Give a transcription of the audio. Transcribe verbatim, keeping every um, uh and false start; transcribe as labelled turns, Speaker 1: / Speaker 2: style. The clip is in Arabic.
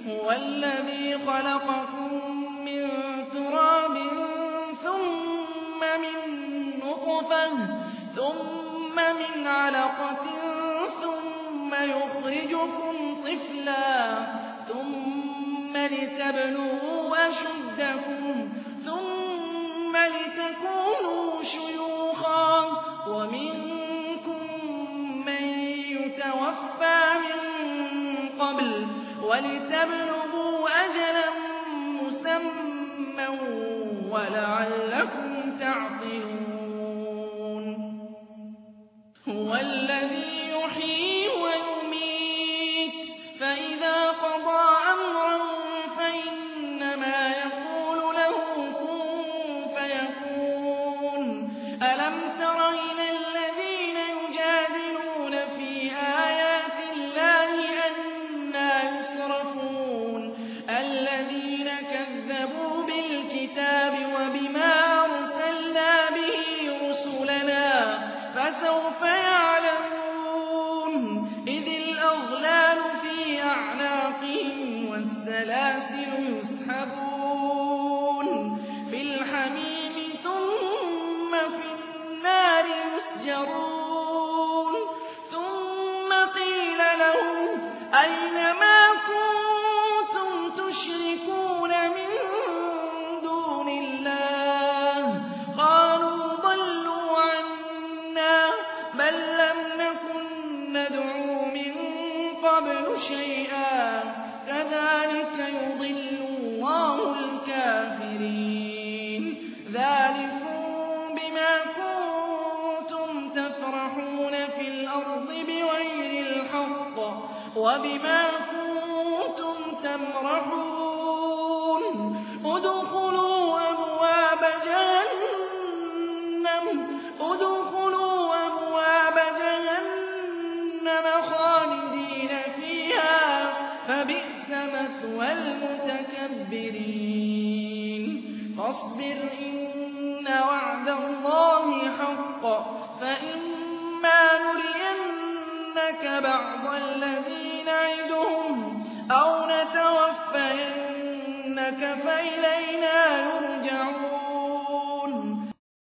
Speaker 1: هُوَ الَّذِي خَلَقَكُم مِّن تُرَابٍ ثُمَّ مِن نُّطْفَةٍ ثُمَّ مِنْ عَلَقَةٍ ثُمَّ يُخْرِجُكُمْ طِفْلًا ثُمَّ لِتَبْلُغُوا أَشُدَّكُمْ ثُمَّ لِتَكُونُوا شُيُوخًا وَمِنكُم مَّن يُتَوَفَّىٰ مِن قَبْلُ وَلِتَبْلُغُوا أَجَلًا مُّسَمًّى وَلَعَلَّكُمْ تَعْقِلُونَ هُوَ الَّذِي يُحْيِي وَيُمِيتُ فَإِذَا قَضَىٰ أَمْرًا فَإِنَّمَا يَقُولُ لَهُ كُن فَيَكُونُ أَلَمْ تَرَ إِلَى الَّذِينَ يُجَادِلُونَ فِي آيَاتِ اللَّهِ أَنَّىٰ يُصْرَفُونَ الَّذِينَ كَذَّبُوا بِالْكِتَابِ وَبِمَا أَرْسَلْنَا بِهِ رُسُلَنَا فَسَوْفَ يَعْلَمُونَ إِذِ الْأَغْلَالُ فِي أَعْنَاقِهِمْ وَالسَّلَاسِلُ يُسْحَبُونَ فِي الْحَمِيمِ ثُمَّ فِي النَّارِ يُسْجَرُونَ ثُمَّ قِيلَ لَهُمْ أَيْنَ مَا كُنتُمْ تُشْرِكُونَ مِن دُونِ اللَّهِ قَالُوا ضَلُّوا عَنَّا بَل لَّمْ نَكُن نَّدْعُو مِن قَبْلُ شَيْئًا كَذَٰلِكَ يُضِلُّ اللَّهُ الْكَافِرِينَ ذَٰلِكُم بِمَا كُنتُمْ تَفْرَحُونَ فِي الْأَرْضِ بِغَيْرِ الْحَقِّ وَبِمَا كُنتُمْ تَمْرَحُونَ ادْخُلُوا أَبْوَابَ جَهَنَّمَ ادْخُلُوا أَبْوَابَ جَهَنَّمَ خَالِدِينَ فِيهَا فَبِئْسَ مَثْوَى الْمُتَكَبِّرِينَ فَاصْبِرْ إِنَّ وَعْدَ اللَّهِ حَقٌّ فَإِمَّا نُرِيَنَّكَ بَعْضَ الَّذِي نَعِدُهُمْ